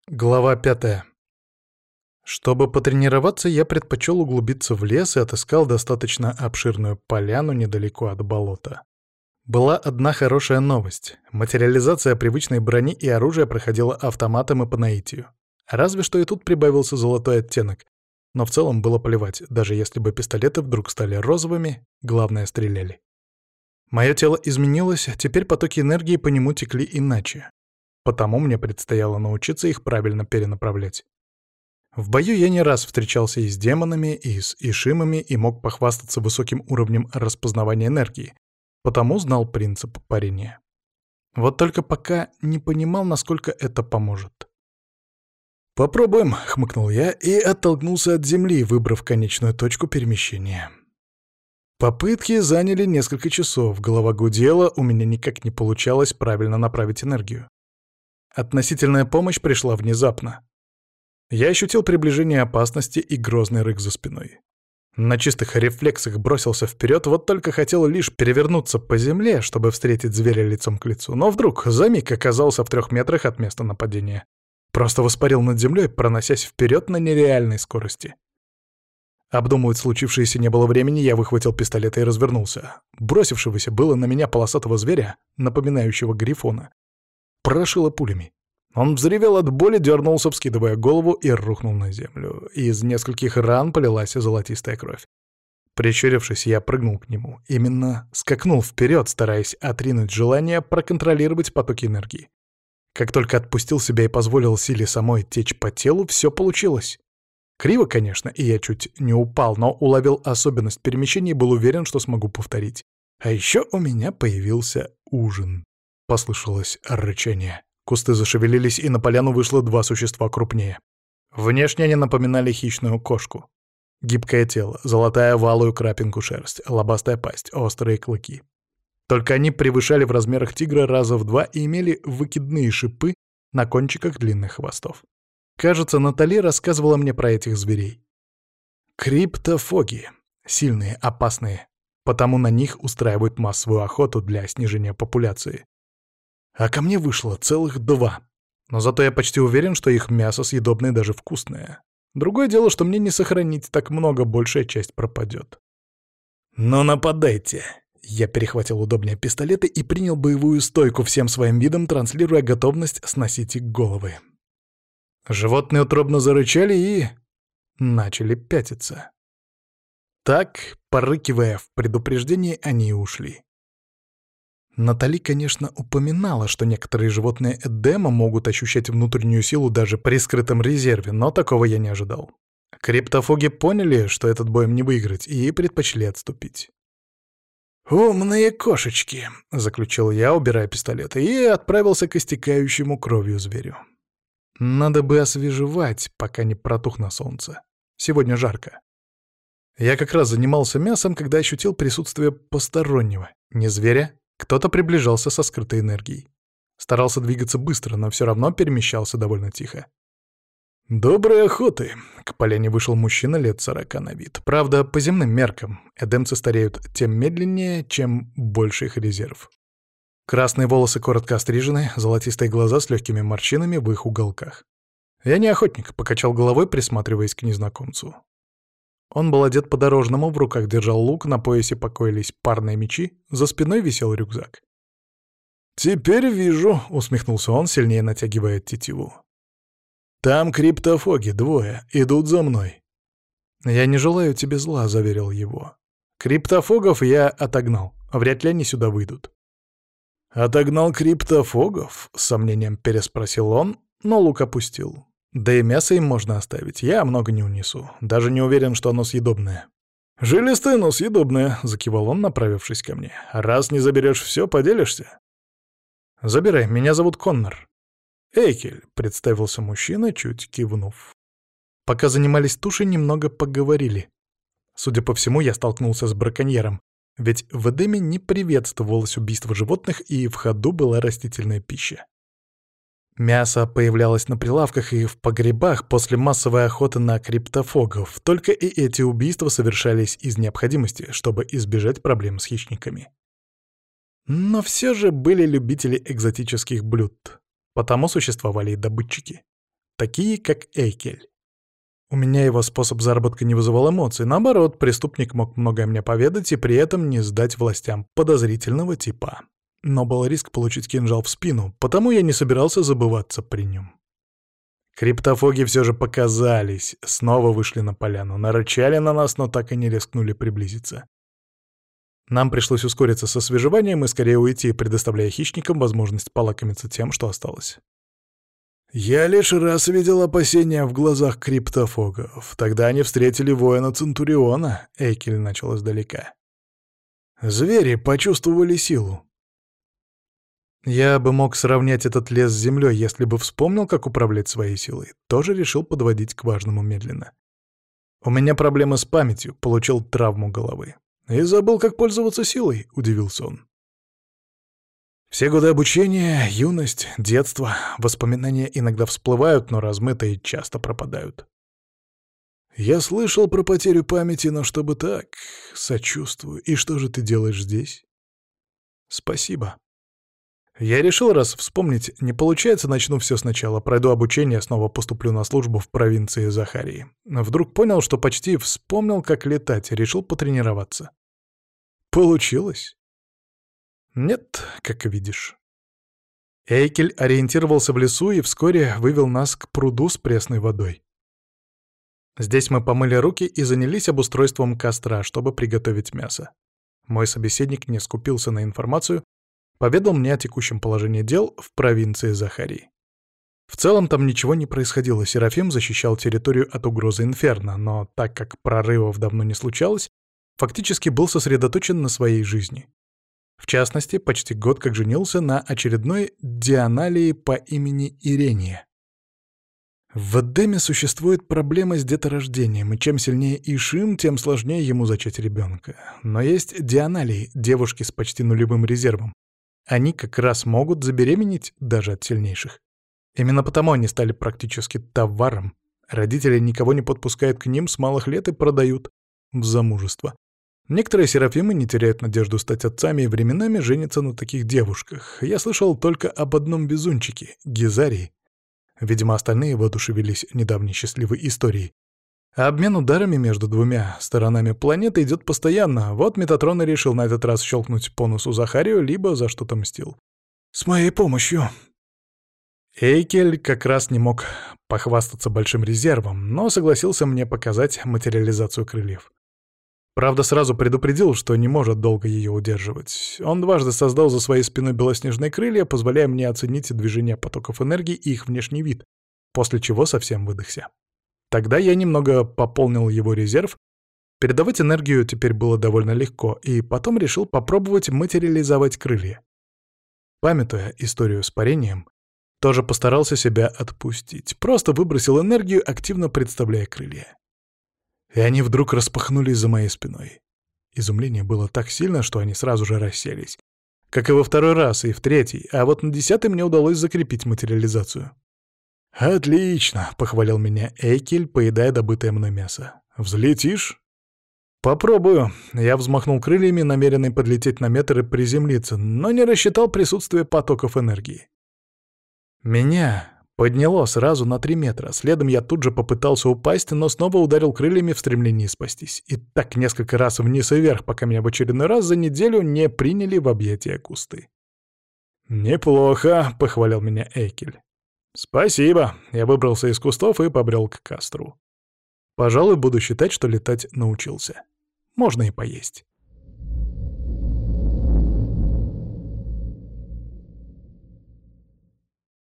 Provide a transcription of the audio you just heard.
Глава 5. Чтобы потренироваться, я предпочел углубиться в лес и отыскал достаточно обширную поляну недалеко от болота. Была одна хорошая новость. Материализация привычной брони и оружия проходила автоматом и по наитию. Разве что и тут прибавился золотой оттенок. Но в целом было плевать, даже если бы пистолеты вдруг стали розовыми, главное — стреляли. Мое тело изменилось, теперь потоки энергии по нему текли иначе. Потому мне предстояло научиться их правильно перенаправлять. В бою я не раз встречался и с демонами, и с ишимами, и мог похвастаться высоким уровнем распознавания энергии, потому знал принцип парения. Вот только пока не понимал, насколько это поможет. «Попробуем», — хмыкнул я и оттолкнулся от земли, выбрав конечную точку перемещения. Попытки заняли несколько часов, голова гудела, у меня никак не получалось правильно направить энергию. Относительная помощь пришла внезапно. Я ощутил приближение опасности и грозный рык за спиной. На чистых рефлексах бросился вперед, вот только хотел лишь перевернуться по земле, чтобы встретить зверя лицом к лицу, но вдруг за миг оказался в 3 метрах от места нападения. Просто воспарил над землей, проносясь вперед на нереальной скорости. Обдумывать случившееся не было времени, я выхватил пистолет и развернулся. Бросившегося было на меня полосатого зверя, напоминающего грифона, прошило пулями. Он взревел от боли, дернулся, вскидывая голову, и рухнул на землю. Из нескольких ран полилась золотистая кровь. Прищурившись, я прыгнул к нему. Именно скакнул вперед, стараясь отринуть желание проконтролировать потоки энергии. Как только отпустил себя и позволил силе самой течь по телу, все получилось. Криво, конечно, и я чуть не упал, но уловил особенность перемещения и был уверен, что смогу повторить. А еще у меня появился ужин. Послышалось рычание. Кусты зашевелились, и на поляну вышло 2 существа крупнее. Внешне они напоминали хищную кошку. Гибкое тело, золотая валую крапинку шерсть, лобастая пасть, острые клыки. Только они превышали в размерах тигра раза в 2 и имели выкидные шипы на кончиках длинных хвостов. Кажется, Натали рассказывала мне про этих зверей. Криптофоги. Сильные, опасные. Потому на них устраивают массовую охоту для снижения популяции. А ко мне вышло целых 2. Но зато я почти уверен, что их мясо съедобное и даже вкусное. Другое дело, что мне не сохранить так много, большая часть пропадет. «Ну нападайте!» Я перехватил удобнее пистолеты и принял боевую стойку, всем своим видом транслируя готовность сносить их головы. Животные утробно зарычали и начали пятиться. Так, порыкивая в предупреждении, они и ушли. Натали, конечно, упоминала, что некоторые животные Эдема могут ощущать внутреннюю силу даже при скрытом резерве, но такого я не ожидал. Криптофоги поняли, что этот бой им не выиграть, и предпочли отступить. «Умные кошечки», — заключил я, убирая пистолет, и отправился к истекающему кровью зверю. Надо бы освежевать, пока не протух на солнце. Сегодня жарко. Я как раз занимался мясом, когда ощутил присутствие постороннего, не зверя. Кто-то приближался со скрытой энергией. Старался двигаться быстро, но все равно перемещался довольно тихо. «Доброй охоты!» — к поляне вышел мужчина лет 40 на вид. Правда, по земным меркам, эдемцы стареют тем медленнее, чем больше их резерв. Красные волосы коротко острижены, золотистые глаза с легкими морщинами в их уголках. «Я не охотник», — покачал головой, присматриваясь к незнакомцу. Он был одет по-дорожному, в руках держал лук, на поясе покоились парные мечи, за спиной висел рюкзак. «Теперь вижу», — усмехнулся он, сильнее натягивая тетиву. «Там криптофоги, 2, идут за мной». «Я не желаю тебе зла», — заверил его. «Криптофогов я отогнал, вряд ли они сюда выйдут». «Отогнал криптофогов?» — с сомнением переспросил он, но лук опустил. Да и мясо им можно оставить, я много не унесу. Даже не уверен, что оно съедобное. «Жилистое, но съедобное», — закивал он, направившись ко мне. «Раз не заберешь все, поделишься?» «Забирай, меня зовут Коннор». «Эйкель», — представился мужчина, чуть кивнув. Пока занимались тушей, немного поговорили. Судя по всему, я столкнулся с браконьером, ведь в Эдеме не приветствовалось убийство животных и в ходу была растительная пища. Мясо появлялось на прилавках и в погребах после массовой охоты на криптофогов, только и эти убийства совершались из необходимости, чтобы избежать проблем с хищниками. Но все же были любители экзотических блюд, потому существовали и добытчики. такие как Эйкель. У меня его способ заработка не вызывал эмоций, наоборот, преступник мог многое мне поведать и при этом не сдать властям подозрительного типа. Но был риск получить кинжал в спину, потому я не собирался забываться при нем. Криптофоги все же показались, снова вышли на поляну, нарычали на нас, но так и не рискнули приблизиться. Нам пришлось ускориться со свежеванием и скорее уйти, предоставляя хищникам возможность полакомиться тем, что осталось. Я лишь раз видел опасения в глазах криптофогов. Тогда они встретили воина Центуриона, Эйкель начал издалека. Звери почувствовали силу. Я бы мог сравнять этот лес с землей, если бы вспомнил, как управлять своей силой. Тоже решил подводить к важному медленно. У меня проблемы с памятью, получил травму головы. И забыл, как пользоваться силой, удивился он. Все годы обучения, юность, детство, воспоминания иногда всплывают, но размыто и часто пропадают. Я слышал про потерю памяти, но чтобы так, сочувствую. И что же ты делаешь здесь? Спасибо. Я решил, раз вспомнить не получается, начну все сначала. Пройду обучение, снова поступлю на службу в провинции Захарии. Вдруг понял, что почти вспомнил, как летать, решил потренироваться. Получилось? Нет, как видишь. Эйкель ориентировался в лесу и вскоре вывел нас к пруду с пресной водой. Здесь мы помыли руки и занялись обустройством костра, чтобы приготовить мясо. Мой собеседник не скупился на информацию, поведал мне о текущем положении дел в провинции Захарии. В целом там ничего не происходило, Серафим защищал территорию от угрозы Инферно, но так как прорывов давно не случалось, фактически был сосредоточен на своей жизни. В частности, почти год как женился на очередной Дианалии по имени Ирения. В Эдеме существует проблема с деторождением, и чем сильнее Ишим, тем сложнее ему зачать ребенка. Но есть Дианалии, девушки с почти нулевым резервом. Они как раз могут забеременеть даже от сильнейших. Именно потому они стали практически товаром. Родители никого не подпускают к ним с малых лет и продают в замужество. Некоторые серафимы не теряют надежду стать отцами и временами женятся на таких девушках. Я слышал только об одном везунчике — Гизарии. Видимо, остальные воодушевились недавней счастливой историей. А обмен ударами между двумя сторонами планеты идет постоянно. Вот Метатрон и решил на этот раз щелкнуть по носу Захарию, либо за что-то мстил. С моей помощью. Эйкель как раз не мог похвастаться большим резервом, но согласился мне показать материализацию крыльев. Правда, сразу предупредил, что не может долго ее удерживать. Он дважды создал за своей спиной белоснежные крылья, позволяя мне оценить движение потоков энергии и их внешний вид, после чего совсем выдохся. Тогда я немного пополнил его резерв. Передавать энергию теперь было довольно легко, и потом решил попробовать материализовать крылья. Памятуя историю с парением, тоже постарался себя отпустить. Просто выбросил энергию, активно представляя крылья. И они вдруг распахнулись за моей спиной. Изумление было так сильно, что они сразу же расселись. Как и во второй раз, и в третий, а вот на 10-й мне удалось закрепить материализацию. «Отлично!» — похвалил меня Эйкель, поедая добытое мной мясо. «Взлетишь?» «Попробую». Я взмахнул крыльями, намеренный подлететь на метр и приземлиться, но не рассчитал присутствие потоков энергии. Меня подняло сразу на 3 метра. Следом я тут же попытался упасть, но снова ударил крыльями в стремлении спастись. И так несколько раз вниз и вверх, пока меня в очередной раз за неделю не приняли в объятия кусты. «Неплохо», — похвалил меня Эйкель. «Спасибо». Я выбрался из кустов и побрел к костру. Пожалуй, буду считать, что летать научился. Можно и поесть.